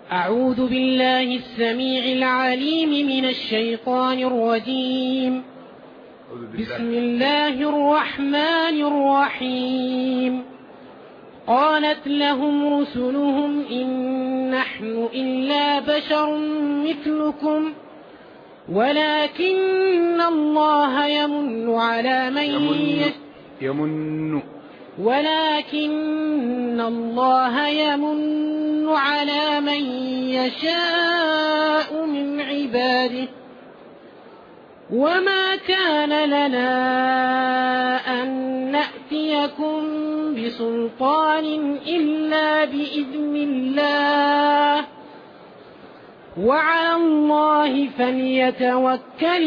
أعوذ بالله السميع العليم من الشيطان الرجيم. بسم الله الرحمن الرحيم. قالت لهم رسلهم إن نحن إلا بشر مثلكم ولكن الله يمن على من يشاء من عباده وما كان لنا أن نأتيكم بسلطان إلا بإذن الله وعلى الله فليتوكل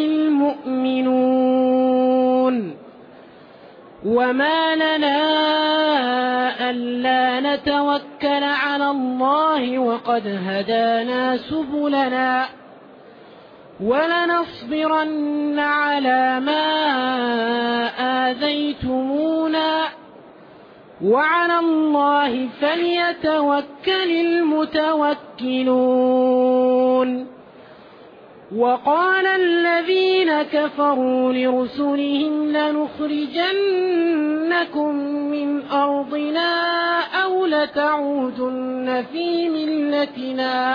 المؤمنون. وما لنا ألا نتوكل على الله وقد هدانا سبلنا ولنصبرن على ما آذيتمونا وعلى الله فليتوكل المتوكلون. وقال الذين كفروا لرسلهم لنخرجنكم من أرضنا أو لتعودن في ملتنا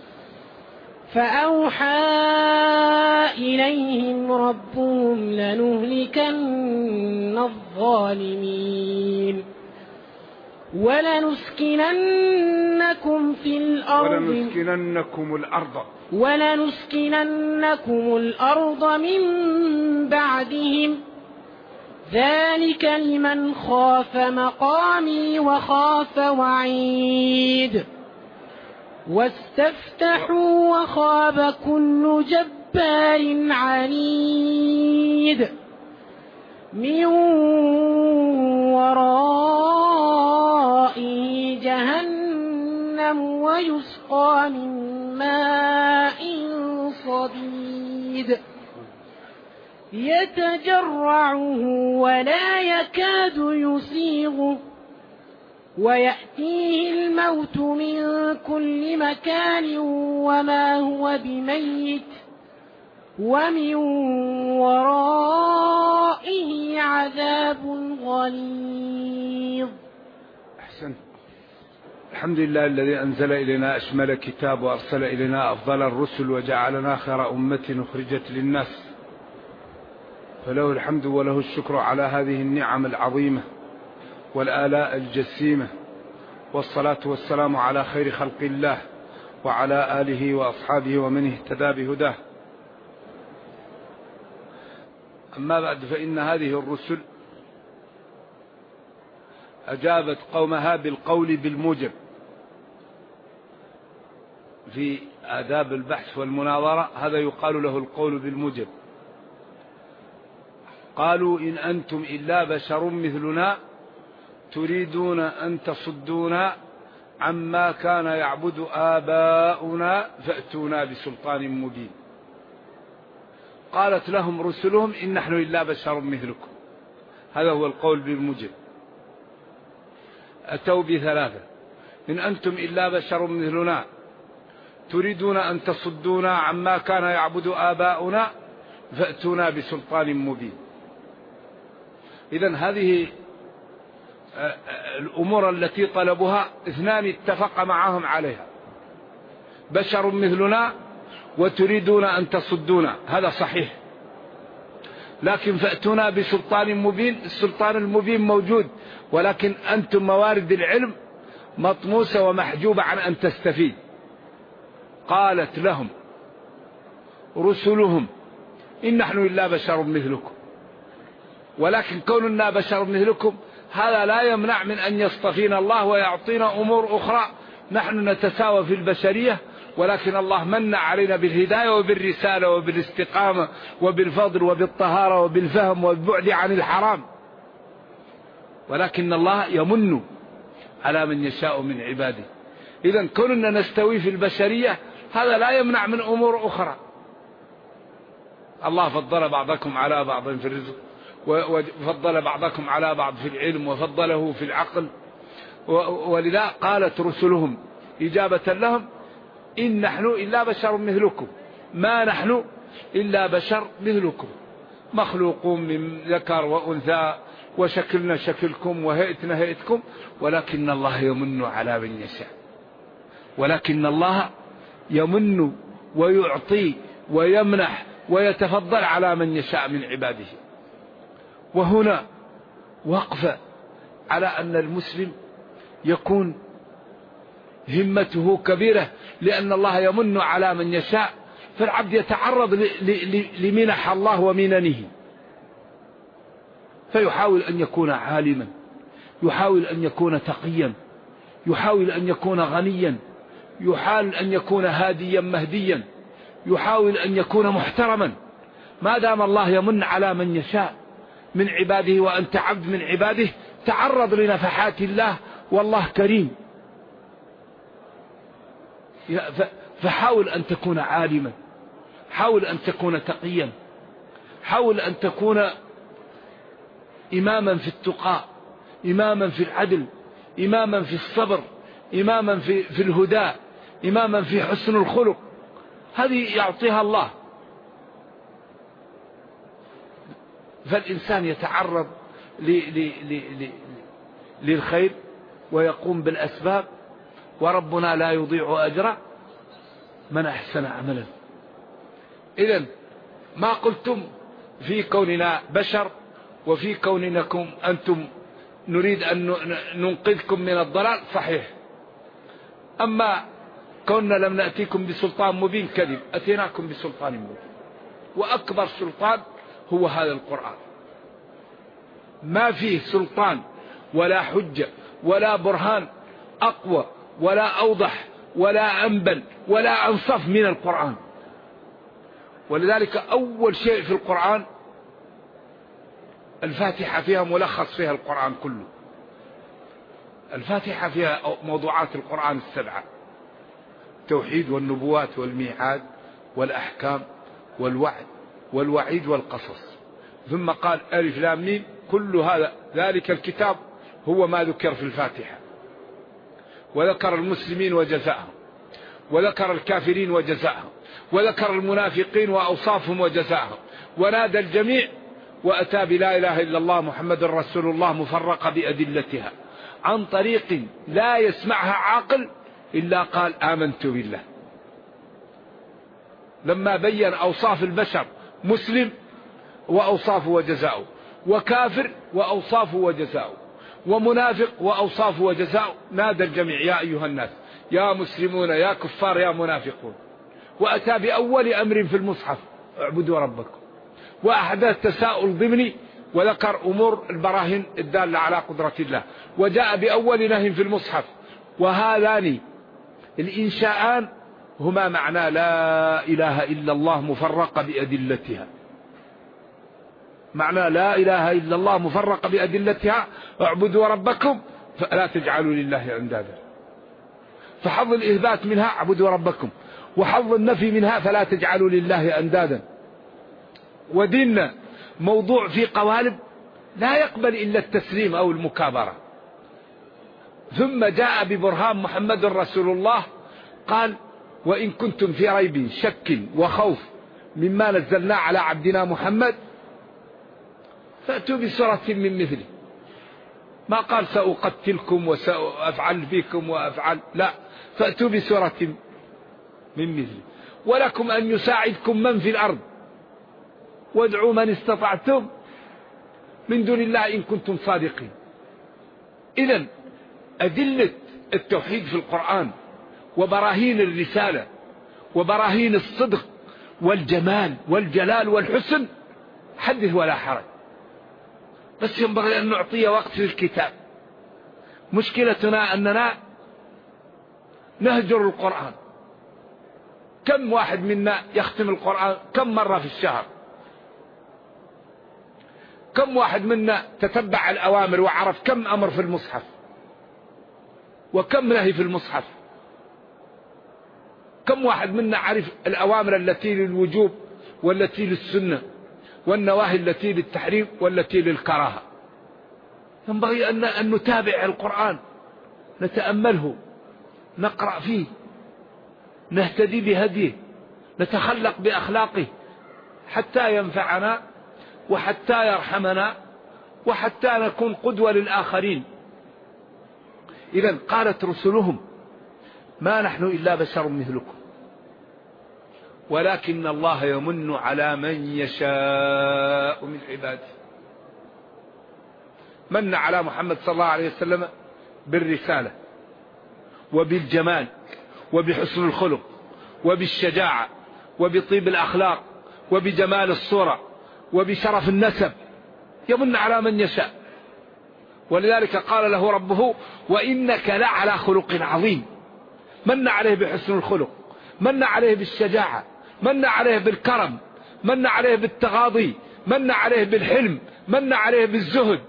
فأوحى إليهم ربهم لنهلكن الظالمين ولنسكننكم الأرض من بعدهم ذلك لمن خاف مقامي وخاف وعيد. واستفتحوا وخاب كل جبار عنيد من ورائه جهنم ويسقى من ماء صديد يتجرعه ولا يكاد يسيغه ويأتيه الموت من كل مكان وما هو بميت ومن ورائه عذاب غليظ. أحسن. الحمد لله الذي أنزل إلينا أشمل كتاب وأرسل إلينا أفضل الرسل وجعلنا خير أمة أخرجت للناس، فله الحمد وله الشكر على هذه النعم العظيمة والآلاء الجسيمة، والصلاة والسلام على خير خلق الله وعلى آله وأصحابه ومن اهتدى بهداه. أما بعد، فإن هذه الرسل أجابت قومها بالقول بالموجب في آداب البحث والمناظرة، هذا يقال له القول بالموجب. قالوا إن أنتم إلا بشر مثلنا تريدون أن تصدونا عما كان يعبد آباؤنا فأتونا بسلطان مبين. قالت لهم رسلهم إن نحن إلا بشر مثلكم، هذا هو القول بالموجب. أتوا بثلاثة: إن أنتم إلا بشر مثلنا تريدون أن تصدونا عما كان يعبد آباؤنا فأتونا بسلطان مبين. إذن هذه الأمور التي طلبوها اثنان اتفق معهم عليها: بشر مثلنا وتريدون أن تصدونا، هذا صحيح، لكن فأتونا بسلطان مبين. السلطان المبين موجود، ولكن أنتم موارد العلم مطموسة ومحجوبة عن أن تستفيد. قالت لهم رسلهم إن نحن إلا بشر مثلكم، ولكن كوننا بشر مثلكم هذا لا يمنع من أن يصطفينا الله ويعطينا أمور أخرى. نحن نتساوى في البشرية، ولكن الله من علينا بالهداية وبالرسالة وبالاستقامة وبالفضل وبالطهارة وبالفهم والبعد عن الحرام، ولكن الله يمن على من يشاء من عباده. إذن كوننا نستوي في البشرية هذا لا يمنع من أمور أخرى. الله فضل بعضكم على بعض في الرزق، وفضل بعضكم على بعض في العلم، وفضله في العقل. ولذا قالت رسلهم إجابة لهم إن نحن إلا بشر مثلكم ما نحن إلا بشر مثلكم مخلوقون من ذكر وأنثى وشكلنا شكلكم وهيئتنا هيئتكم ولكن الله يمن على من يشاء ولكن الله يمن ويعطي ويمنح ويتفضل على من يشاء من عباده. وهنا وقفة على أن المسلم يكون همته كبيرة لأن الله يمن على من يشاء فالعبد يتعرض لمنح الله ومننه فيحاول أن يكون عالما يحاول أن يكون تقيا يحاول أن يكون غنيا يحاول أن يكون هاديا مهديا يحاول أن يكون محترما ما دام الله يمن على من يشاء من عباده وأنت عبد من عباده تعرض لنفحات الله والله كريم. فحاول أن تكون عالما حاول أن تكون تقيا حاول أن تكون إماما في التقى إماما في العدل إماما في الصبر إماما في الهدى إماما في حسن الخلق هذه يعطيها الله. فالإنسان يتعرض للخير ويقوم بالأسباب وربنا لا يضيع أجر من أحسن عملا. إذن ما قلتم في كوننا بشر وفي كونكم أنتم نريد أن ننقذكم من الضلال صحيح أما كوننا لم نأتيكم بسلطان مبين كذب أتيناكم بسلطان مبين وأكبر سلطان هو هذا القرآن ما فيه سلطان ولا حجة ولا برهان أقوى ولا أوضح ولا أنبل ولا أنصف من القرآن. ولذلك أول شيء في القرآن الفاتحة فيها ملخص فيها القرآن كله. الفاتحة فيها موضوعات القرآن السبعة التوحيد والنبوات والميعاد والأحكام والوعد والوعيد والقصص ثم قال ألف لام ميم كل هذا ذلك الكتاب هو ما ذكر في الفاتحة وذكر المسلمين وجزاءهم وذكر الكافرين وجزاءهم وذكر المنافقين وأوصافهم وجزاءهم ونادى الجميع وأتى بلا إله إلا الله محمد رسول الله مفرقة بأدلتها عن طريق لا يسمعها عاقل إلا قال آمنت بالله. لما بين أوصاف البشر مسلم وأوصافه وجزاؤه وكافر وأوصافه وجزاؤه ومنافق وأوصافه وجزاؤه نادى الجميع يا أيها الناس يا مسلمون يا كفار يا منافقون وأتى بأول أمر في المصحف اعبدوا ربكم وأحدث تساؤل ضمني وذكر أمور البراهين الدالة على قدرة الله وجاء بأول نهي في المصحف. وهذان الإنشاءان هما معنى لا إله إلا الله مفرقة بأدلتها معنى لا إله إلا الله مفرقة بأدلتها اعبدوا ربكم فلا تجعلوا لله أندادا. فحظ الإثبات منها اعبدوا ربكم وحظ النفي منها فلا تجعلوا لله أندادا. وديننا موضوع في قوالب لا يقبل إلا التسليم أو المكابرة. ثم جاء ببرهان محمد رسول الله قال وإن كنتم في ريب شك وخوف مما نزلنا على عبدنا محمد فأتوا بسورة من مثله. ما قال سأقتلكم وسأفعل بكم وأفعل لا فأتوا بسورة من مثله ولكم أن يساعدكم من في الأرض وادعوا من استطعتم من دون الله إن كنتم صادقين. إذن أدلة التوحيد في القرآن وبراهين الرسالة وبراهين الصدق والجمال والجلال والحسن حدث ولا حرج بس ينبغي أن نعطي وقت للكتاب. مشكلتنا أننا نهجر القرآن. كم واحد منا يختم القرآن كم مرة في الشهر؟ كم واحد منا تتبع الأوامر وعرف كم أمر في المصحف وكم نهي في المصحف؟ كم واحد منا عرف الأوامر التي للوجوب والتي للسنة والنواهي التي للتحريم والتي للكراهة؟ ينبغي أن نتابع القرآن نتأمله نقرأ فيه نهتدي بهديه، نتخلق بأخلاقه حتى ينفعنا وحتى يرحمنا وحتى نكون قدوة للآخرين. إذن قالت رسلهم ما نحن إلا بشر مثلكم ولكن الله يمن على من يشاء من عباده. من على محمد صلى الله عليه وسلم بالرسالة وبالجمال وبحسن الخلق وبالشجاعة وبطيب الأخلاق وبجمال الصورة وبشرف النسب، يمن على من يشاء. ولذلك قال له ربه وإنك لعلى خلق عظيم. من عليه بحسن الخلق، من عليه بالشجاعة، من عليه بالكرم، من عليه بالتغاضي، من عليه بالحلم، من عليه بالزهد.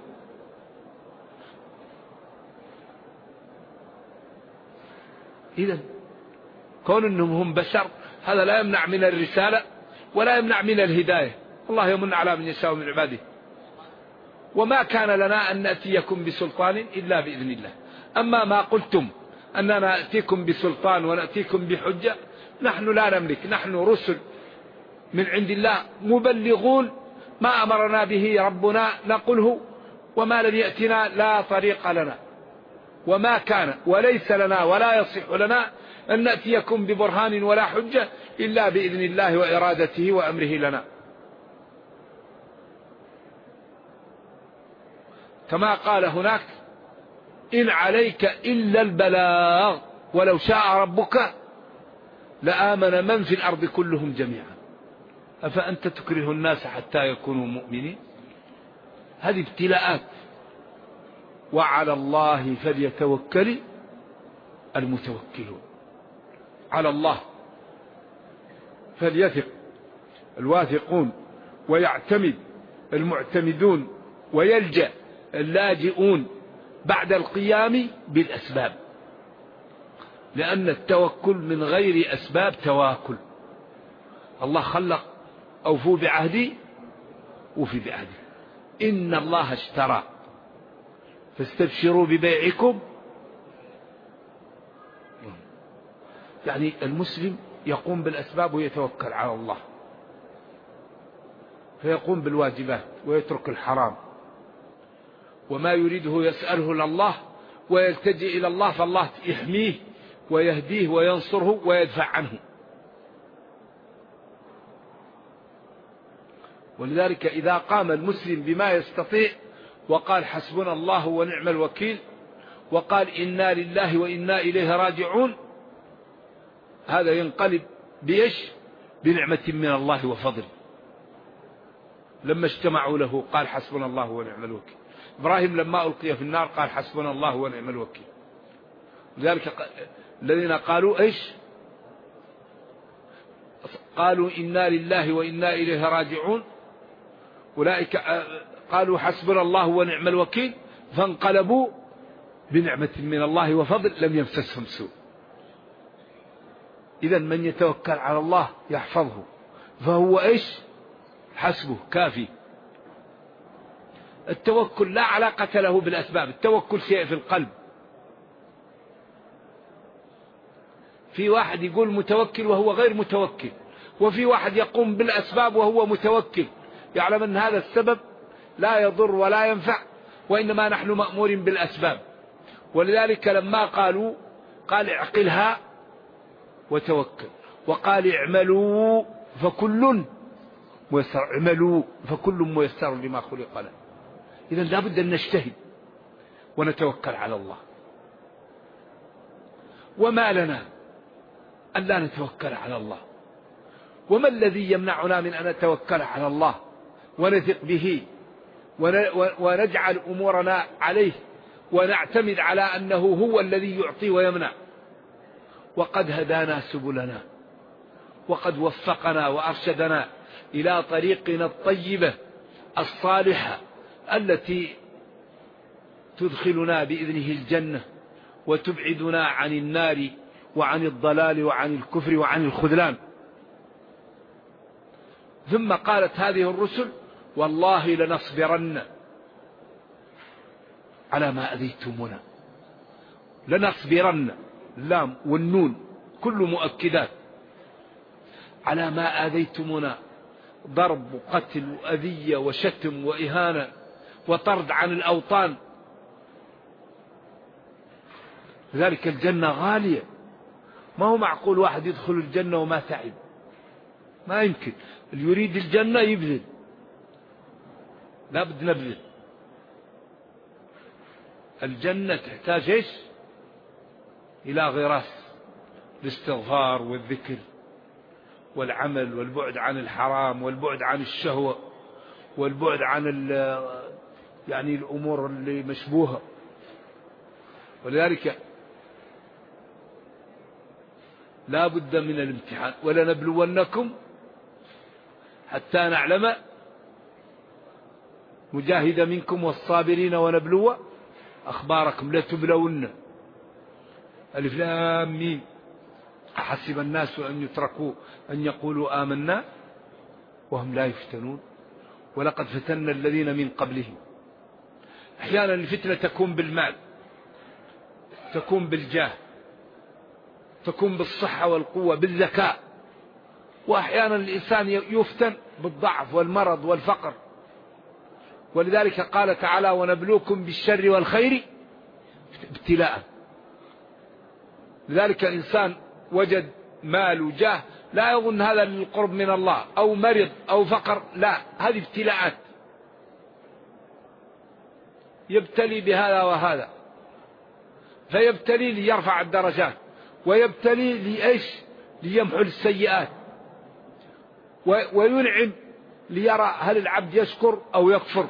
إذن كون أنهم هم بشر هذا لا يمنع من الرسالة ولا يمنع من الهداية. الله يمن على من يشاء من عباده. وما كان لنا أن نأتيكم بسلطان إلا بإذن الله. أما ما قلتم أننا نأتيكم بسلطان ونأتيكم بحجة، نحن لا نملك، نحن رسل من عند الله مبلغون، ما أمرنا به ربنا نقوله، وما لم يأتنا لا طريق لنا. وما كان وليس لنا ولا يصح لنا أن نأتيكم ببرهان ولا حجة إلا بإذن الله وإرادته وأمره لنا. كما قال هناك إن عليك إلا البلاغ ولو شاء ربك لآمن من في الأرض كلهم جميعا أفأنت تكره الناس حتى يكونوا مؤمنين. هذه ابتلاءات. وعلى الله فليتوكل المتوكلون. على الله فليثق الواثقون ويعتمد المعتمدون ويلجأ اللاجئون بعد القيام بالأسباب، لأن التوكل من غير أسباب تواكل. الله خلق أوفوا بعهدي وفي بعهدي إن الله اشترى فاستبشروا ببيعكم. يعني المسلم يقوم بالأسباب ويتوكل على الله، فيقوم بالواجبات ويترك الحرام، وما يريده يسأله لله ويلتجئ إلى الله، فالله يحميه ويهديه وينصره ويدفع عنه. ولذلك إذا قام المسلم بما يستطيع وقال حسبنا الله ونعم الوكيل وقال إنا لله وإنا إليه راجعون، هذا ينقلب بإيش؟ بنعمة من الله وفضل. لما اجتمعوا له قال حسبنا الله ونعم الوكيل. إبراهيم لما ألقي في النار قال حسبنا الله ونعم الوكيل. لذلك الذين قالوا إيش؟ قالوا إنا لله وإنا إليه راجعون، أولئك قالوا حسبنا الله ونعم الوكيل فانقلبوا بنعمة من الله وفضل لم يمسسهم سوء. إذن من يتوكل على الله يحفظه، فهو إيش؟ حسبه كافي. التوكل لا علاقة له بالأسباب، التوكل شيء في القلب. في واحد يقول متوكل وهو غير متوكل، وفي واحد يقوم بالأسباب وهو متوكل، يعلم أن هذا السبب لا يضر ولا ينفع، وإنما نحن مأمور بالأسباب. ولذلك لما قالوا قال اعقلها وتوكل، وقال اعملوا فكل ميسر، اعملوا فكل ميسر لما خلق له. إذن لابد أن نجتهد ونتوكل على الله. وما لنا أن لا نتوكل على الله؟ وما الذي يمنعنا من أن نتوكل على الله ونثق به ونجعل أمورنا عليه ونعتمد على أنه هو الذي يعطي ويمنع؟ وقد هدانا سبلنا وقد وفقنا وأرشدنا إلى طريقنا الطيبة الصالحة التي تدخلنا بإذنه الجنة وتبعدنا عن النار وعن الضلال وعن الكفر وعن الخذلان. ثم قالت هذه الرسل والله لنصبرن على ما أذيتمونا. لنصبرن، اللام والنون كل مؤكدات على ما آذيتمونا، ضرب وقتل وأذية وشتم وإهانة وطرد عن الأوطان. لذلك الجنة غالية، ما هو معقول واحد يدخل الجنة وما تعب، ما يمكن. اللي يريد الجنة يبذل، لا بد نبذل. الجنة تحتاج ايش؟ إلى غراس، الاستغفار والذكر والعمل والبعد عن الحرام والبعد عن الشهوة والبعد عن يعني الأمور اللي مشبوهة. ولذلك لا بد من الامتحان. ولنبلونكم حتى نعلم مجاهد منكم والصابرين ونبلو أخباركم. لتبلون. ألف لام ميم. أحسب الناس أن يتركوا أن يقولوا آمنا وهم لا يفتنون ولقد فتنا الذين من قبلهم. أحيانا الفتنة تكون بالمال، تكون بالجاه، تكون بالصحة والقوة، بالذكاء. وأحيانا الإنسان يفتن بالضعف والمرض والفقر. ولذلك قال تعالى ونبلوكم بالشر والخير ابتلاء. لذلك إنسان وجد مال وجاه لا يظن هذا للقرب من الله، أو مرض أو فقر، لا، هذه ابتلاءات. يبتلي بهذا وهذا، فيبتلي ليرفع الدرجات، ويبتلي لإيش؟ ليمحو السيئات، وينعم ليرى هل العبد يشكر أو يكفر.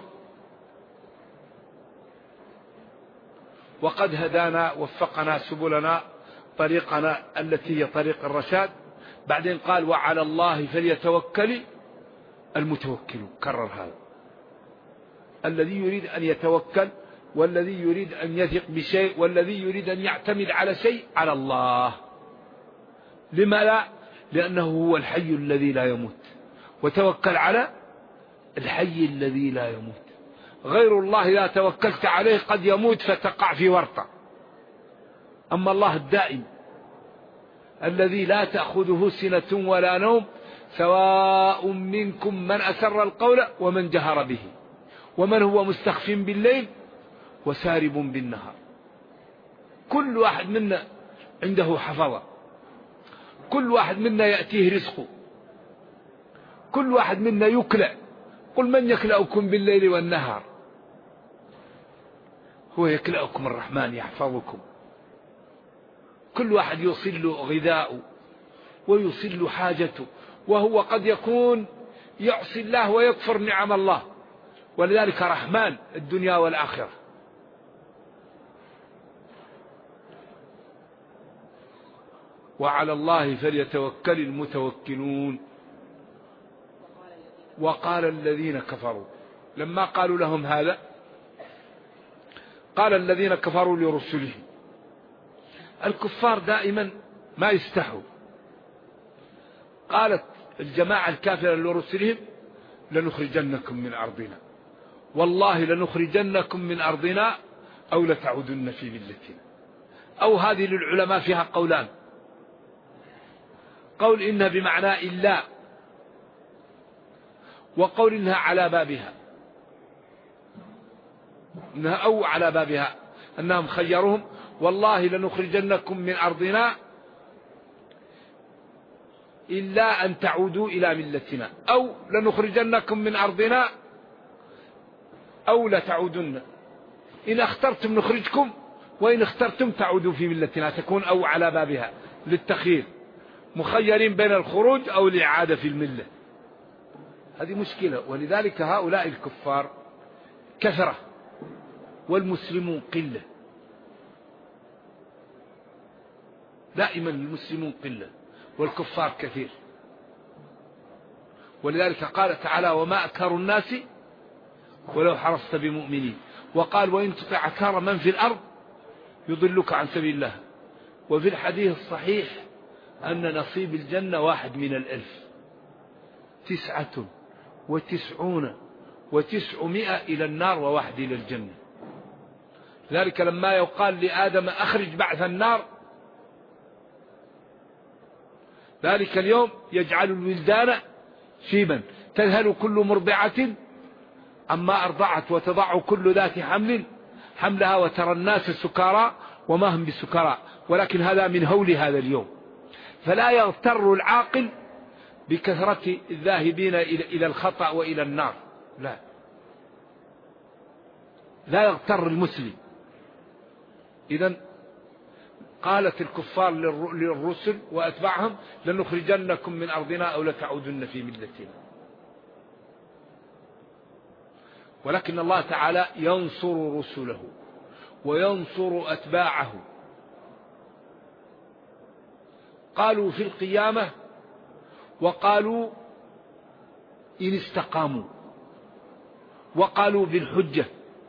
وقد هدانا وفقنا سبلنا طريقنا التي هي طريق الرشاد. بعدين قال وعلى الله فليتوكل المتوكلون. كرر هذا. الذي يريد أن يتوكل، والذي يريد أن يثق بشيء، والذي يريد أن يعتمد على شيء، على الله. لما لا؟ لأنه هو الحي الذي لا يموت. وتوكل على الحي الذي لا يموت. غير الله إذا توكلت عليه قد يموت فتقع في ورطة. أما الله الدائم الذي لا تأخذه سنة ولا نوم، سواء منكم من أسر القول ومن جهر به، ومن هو مستخف بالليل وسارب بالنهار. كل واحد منا عنده حفظة، كل واحد منا يأتيه رزقه، كل واحد منا يكلأ. قل من يكلأكم بالليل والنهار؟ هو يكلأكم الرحمن يحفظكم. كل واحد يصل غذاؤه ويصل حاجته، وهو قد يكون يعصي الله ويكفر نعم الله. ولذلك رحمن الدنيا والآخرة. وعلى الله فليتوكل المتوكلون. وقال الذين كفروا لما قالوا لهم هذا، قال الذين كفروا لرسلهم. الكفار دائما ما يستحوا. قالت الجماعة الكافرة لرسلهم لنخرجنكم من أرضنا، والله لنخرجنكم من أرضنا أو لتعودن في ملتنا. أو هذه للعلماء فيها قولان. قول إنها بمعنى إلا، وقول إنها على بابها، إنها أو على بابها، أنهم خيرهم والله لنخرجنكم من أرضنا إلا أن تعودوا إلى ملتنا، أو لنخرجنكم من أرضنا أو لتعودن. إن اخترتم نخرجكم، وإن اخترتم تعودوا في ملتنا. تكون أو على بابها للتخيير، مخيرين بين الخروج أو الإعادة في الملة. هذه مشكلة. ولذلك هؤلاء الكفار كثرة والمسلمون قلة. دائما المسلمون قلة والكفار كثير. ولذلك قال تعالى وما أكثر الناس ولو حرصت بمؤمنين. وقال وإن تطع أكثر من في الأرض يضلك عن سبيل الله. وفي الحديث الصحيح أن نصيب الجنة 1 من 1000، 99 و900 إلى النار و1 إلى الجنة. ذلك لما يقال لآدم أخرج بعث النار ذلك اليوم يجعل الولدان شيبا تذهل كل مرضعة عما أرضعت وتضع كل ذات حمل حملها وترى الناس سكارى وما هم بسكارى، ولكن هذا من هول هذا اليوم. فلا يغتر العاقل بكثرة الذاهبين إلى الخطأ وإلى النار، لا يغتر المسلم. إذن قالت الكفار للرسل وأتباعهم لنخرجنكم من أرضنا أو لتعودن في ملتنا. ولكن الله تعالى ينصر رسله وينصر أتباعه. قالوا في القيامة وقالوا إن استقاموا وقالوا بالحجة،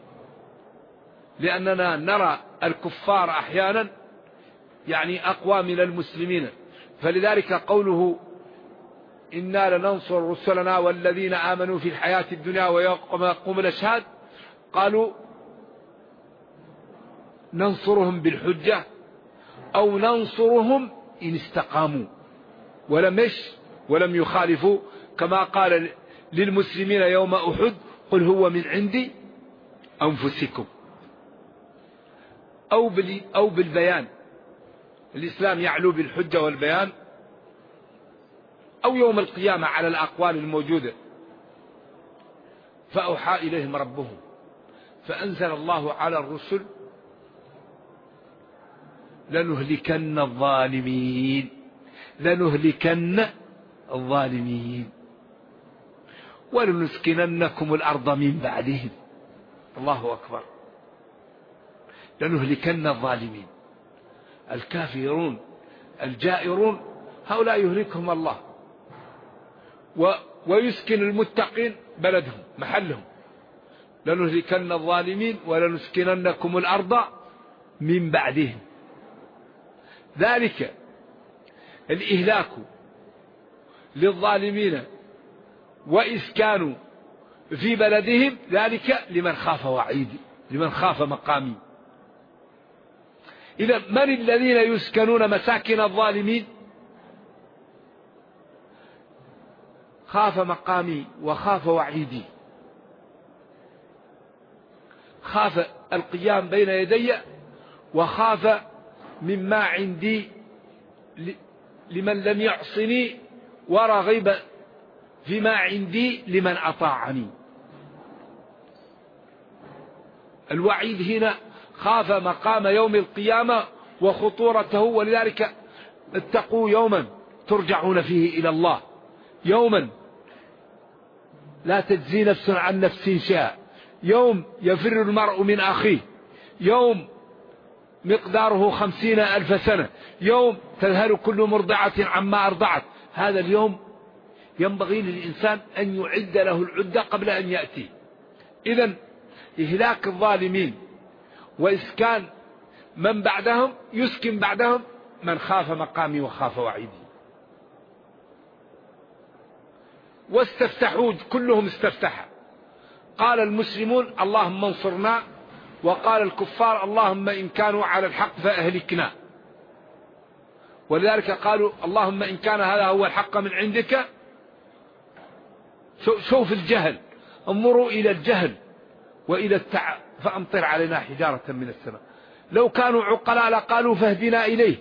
لأننا نرى الكفار أحيانا يعني أقوى من المسلمين، فلذلك قوله إنا لننصر رسلنا والذين آمنوا في الحياة الدنيا ويوم يقوم الأشهاد قالوا ننصرهم بالحجة أو ننصرهم إن استقاموا ولم يخالفوا، كما قال للمسلمين يوم أحد قل هو من عند أنفسكم، أو بالبيان. الإسلام يعلو بالحجة والبيان، أو يوم القيامة على الأقوال الموجودة. فأوحى إليهم ربهم فأنزل الله على الرسل لنهلكن الظالمين ولنسكننكم الأرض من بعدهم. الله أكبر. لنهلكن الظالمين، الكافرون الجائرون هؤلاء يهلكهم الله، ويسكن المتقين بلدهم محلهم. لنهلكن الظالمين ولنسكننكم الأرض من بعدهم. ذلك الإهلاك للظالمين وإسكان في بلدهم ذلك لمن خاف وعيدي، لمن خاف مقامي. إذا من الذين يسكنون مساكن الظالمين؟ خاف مقامي وخاف وعيدي، خاف القيام بين يدي وخاف مما عندي لمن لم يعصني ورغب فيما عندي لمن أطاعني. الوعيد هنا خاف مقام يوم القيامة وخطورته، ولذلك اتقوا يوما ترجعون فيه إلى الله، يوما لا تجزي نفس عن نفس شيئا، يوم يفر المرء من أخيه، يوم مقداره 50,000 سنة، يوم تذهل كل مرضعة عما أرضعت. هذا اليوم ينبغي للإنسان أن يعد له العدة قبل أن يأتي. إذن إهلاك الظالمين وإسكان من بعدهم، يسكن بعدهم من خاف مقامي وخاف وعيدي. واستفتحوا كلهم استفتح، قال المسلمون اللهم انصرنا، وقال الكفار اللهم إن كانوا على الحق فأهلكنا. ولذلك قالوا اللهم إن كان هذا هو الحق من عندك. شوف الجهل، انظروا إلى الجهل وإلى فأمطر علينا حجارة من السماء. لو كانوا عقلاء لقالوا فاهدنا إليه،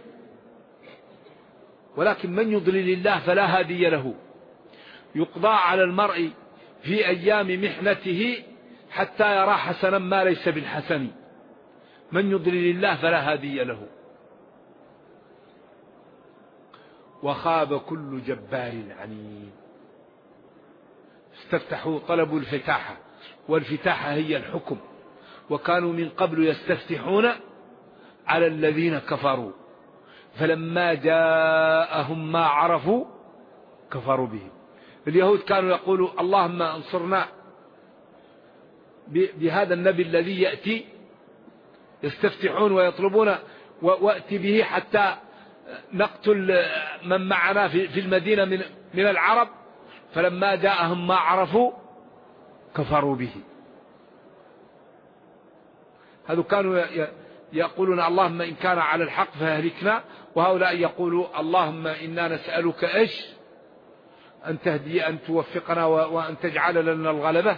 ولكن من يضلل الله فلا هادي له. يقضى على المرء في أيام محنته حتى يرى حسنا ما ليس بالحسن. من يضلل الله فلا هادي له. وخاب كل جبار عنيد. استفتحوا طلبوا الفتاحة، والفتاحة هي الحكم، وكانوا من قبل يستفتحون على الذين كفروا فلما جاءهم ما عرفوا كفروا به. اليهود كانوا يقولوا اللهم انصرنا بهذا النبي الذي يأتي، يستفتحون ويطلبون وأتي به حتى نقتل من معنا في المدينة من العرب. فلما جاءهم ما عرفوا كفروا به. هذو كانوا يقولون اللهم إن كان على الحق فأهلكنا، وهؤلاء يقولوا اللهم إنا نسألك إيش؟ أن تهدي، أن توفقنا وأن تجعل لنا الغلبة.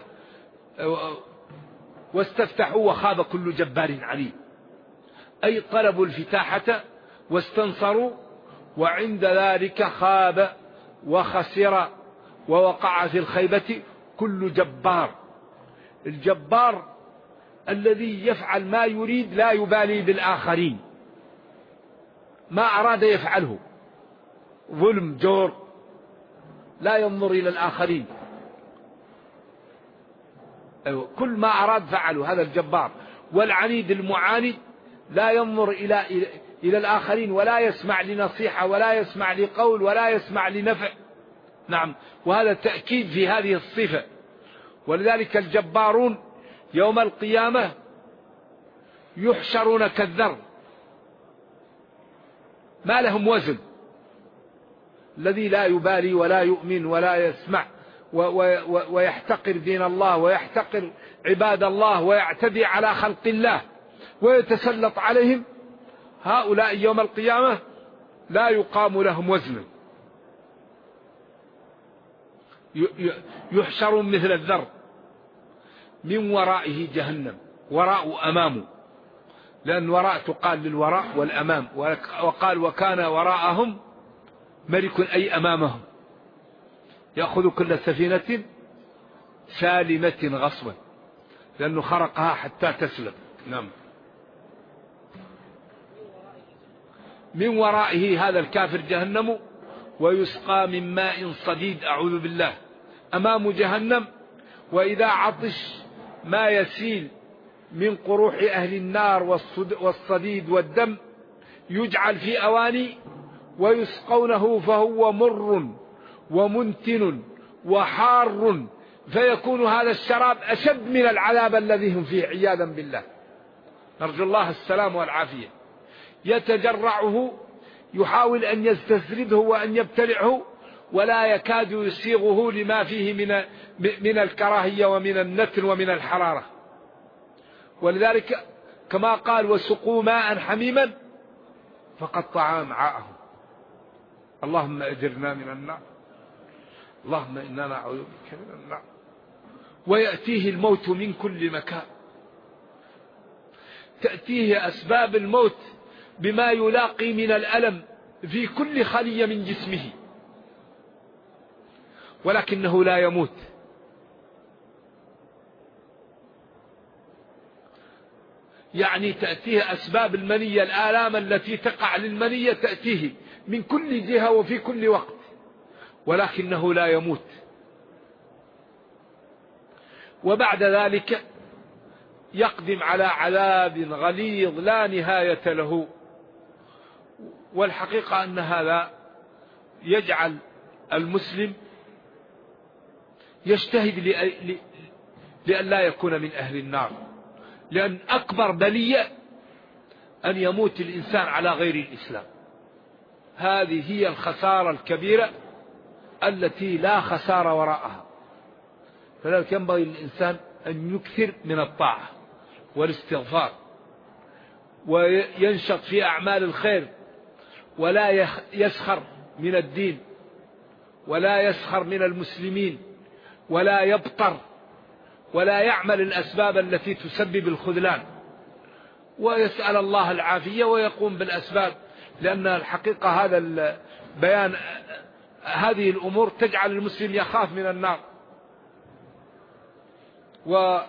واستفتحوا وخاب كل جبار عليم، أي طلبوا الفتاحة واستنصروا، وعند ذلك خاب وخسر ووقع في الخيبة كل جبار. الجبار الذي يفعل ما يريد لا يبالي بالآخرين، ما أراد يفعله، ظلم جور، لا ينظر إلى الآخرين، كل ما أراد فعله، هذا الجبار. والعنيد المعاند لا ينظر إلى الآخرين، ولا يسمع لنصيحة، ولا يسمع لقول، ولا يسمع لنفع. نعم، وهذا تأكيد في هذه الصفة. ولذلك الجبارون يوم القيامة يحشرون كالذر، ما لهم وزن، الذي لا يبالي ولا يؤمن ولا يسمع ويحتقر دين الله ويحتقر عباد الله ويعتدي على خلق الله ويتسلط عليهم، هؤلاء يوم القيامة لا يقام لهم وزن، يحشرون مثل الذر، من ورائه جهنم، وراء أمامه، لأن وراء تقال للوراء والأمام، وقال وكان وراءهم ملك، أي أمامهم، يأخذ كل سفينة سالمة غصبا، لأنه خرقها حتى تسلم. نعم. من ورائه هذا الكافر جهنم، ويسقى من ماء صديد، أعوذ بالله، أمام جهنم. وإذا عطش ما يسيل من قروح أهل النار والصديد والدم يجعل في أواني ويسقونه، فهو مر ومنتن وحار، فيكون هذا الشراب أشد من العذاب الذي هم فيه، عياذا بالله، نرجو الله السلام والعافية. يتجرعه، يحاول أن يستسرده وأن يبتلعه، ولا يكاد يسيغه لما فيه من الكراهية ومن النتن ومن الحرارة. ولذلك كما قال وسقوا ماء حميما فقطع أمعاءهم. اللهم أجرنا من النار، اللهم إنا نعوذ بك من النار. ويأتيه الموت من كل مكان، تأتيه أسباب الموت بما يلاقي من الألم في كل خلية من جسمه، ولكنه لا يموت. يعني تأتيه أسباب المنية، الآلام التي تقع للمنية تأتيه من كل جهة وفي كل وقت، ولكنه لا يموت. وبعد ذلك يقدم على عذاب غليظ لا نهاية له. والحقيقة أن هذا يجعل المسلم يجتهد لأن لا يكون من أهل النار، لأن أكبر بلية أن يموت الإنسان على غير الإسلام. هذه هي الخسارة الكبيرة التي لا خسارة وراءها. فلذلك ينبغي للإنسان أن يكثر من الطاعة والاستغفار، وينشط في أعمال الخير، ولا يسخر من الدين، ولا يسخر من المسلمين، ولا يبطر، ولا يعمل الأسباب التي تسبب الخذلان، ويسأل الله العافية ويقوم بالأسباب. لأن الحقيقة هذا البيان، هذه الأمور تجعل المسلم يخاف من النار. وكما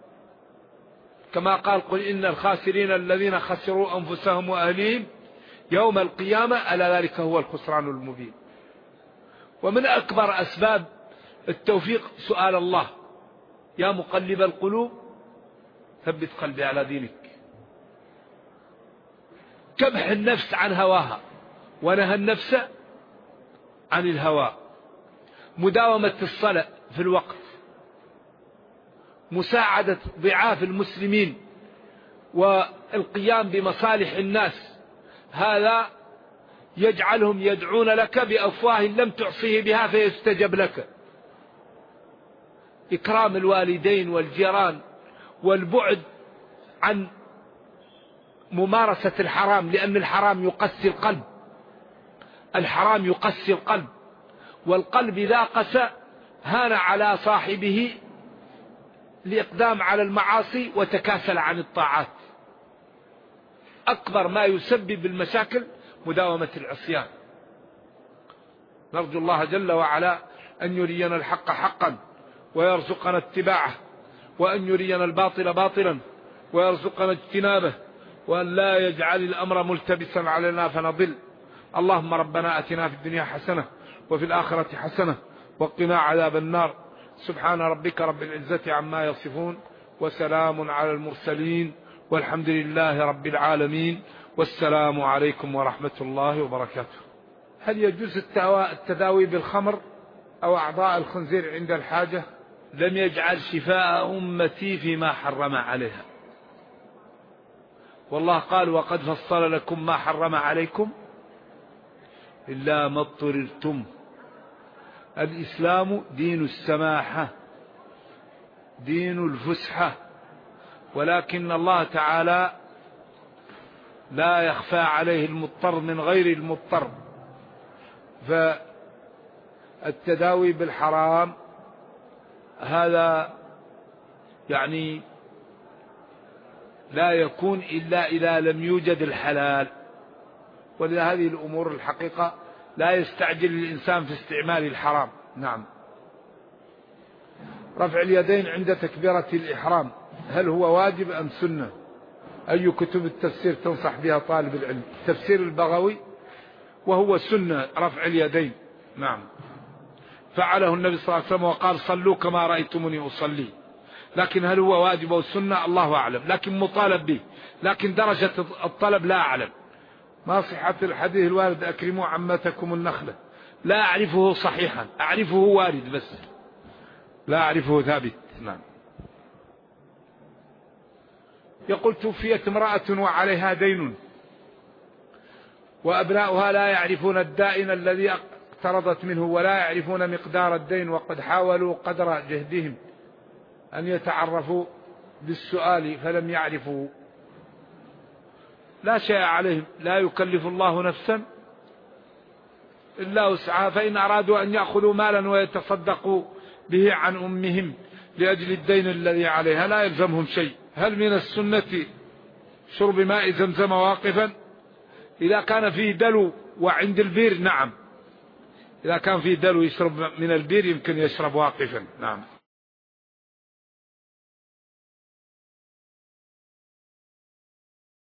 قال قل إن الخاسرين الذين خسروا أنفسهم وأهليهم يوم القيامة ألا ذلك هو الخسران المبين. ومن أكبر أسباب التوفيق سؤال الله، يا مقلب القلوب ثبت قلبي على دينك. كبح النفس عن هواها، ونهى النفس عن الهوى. مداومة الصلاة في الوقت، مساعدة ضعاف المسلمين، والقيام بمصالح الناس، هذا يجعلهم يدعون لك بأفواه لم تعصيه بها فيستجب لك. إكرام الوالدين والجيران، والبعد عن ممارسة الحرام، لأن الحرام يقسي القلب الحرام يقسي القلب، والقلب إذا قسى هان على صاحبه الإقدام على المعاصي وتكاسل عن الطاعات. أكبر ما يسبب المشاكل مداومة العصيان. نرجو الله جل وعلا أن يرينا الحق حقا ويرزقنا اتباعه، وأن يرينا الباطل باطلا ويرزقنا اجتنابه، وأن لا يجعل الأمر ملتبسا علينا فنضل. اللهم ربنا أتنا في الدنيا حسنة وفي الآخرة حسنة وقنا عذاب النار. سبحان ربك رب العزة عما يصفون، وسلام على المرسلين، والحمد لله رب العالمين، والسلام عليكم ورحمة الله وبركاته. هل يجوز التداوي بالخمر أو أعضاء الخنزير عند الحاجة؟ لم يجعل شفاء أمتي فيما حرم عليها، والله قال وقد فصل لكم ما حرم عليكم إلا ما اضطررتم. الإسلام دين السماحة، دين الفسحة، ولكن الله تعالى لا يخفى عليه المضطر من غير المضطر. فالتداوي بالحرام هذا يعني لا يكون إلا إذا لم يوجد الحلال، ولهذه الأمور الحقيقة لا يستعجل الإنسان في استعمال الحرام. نعم. رفع اليدين عند تكبيرة الإحرام هل هو واجب أم سنة؟ أي كتب التفسير تنصح بها طالب العلم؟ تفسير البغوي، وهو سنة رفع اليدين. نعم، فعله النبي صلى الله عليه وسلم وقال صلوا كما رأيتموني أصلي. لكن هل هو واجب أو سنة الله أعلم، لكن مطالب به، لكن درجة الطلب لا أعلم. ما صحة الحديث الوارد أكرموا عمتكم النخلة؟ لا أعرفه صحيحا، أعرفه وارد بس لا أعرفه ثابت. نعم. يقول توفيت امرأة وعليها دين وأبناؤها لا يعرفون الدائن الذي اقترضت منه ولا يعرفون مقدار الدين، وقد حاولوا قدر جهدهم أن يتعرفوا بالسؤال فلم يعرفوا. لا شيء عليهم، لا يكلف الله نفسا إلا وسعها، فإن أرادوا أن يأخذوا مالا ويتصدقوا به عن أمهم لأجل الدين الذي عليها لا يلزمهم شيء. هل من السنة شرب ماء زمزم واقفا إذا كان فيه دلو وعند البير؟ نعم، إذا كان فيه دلو يشرب من البير يمكن يشرب واقفا. نعم.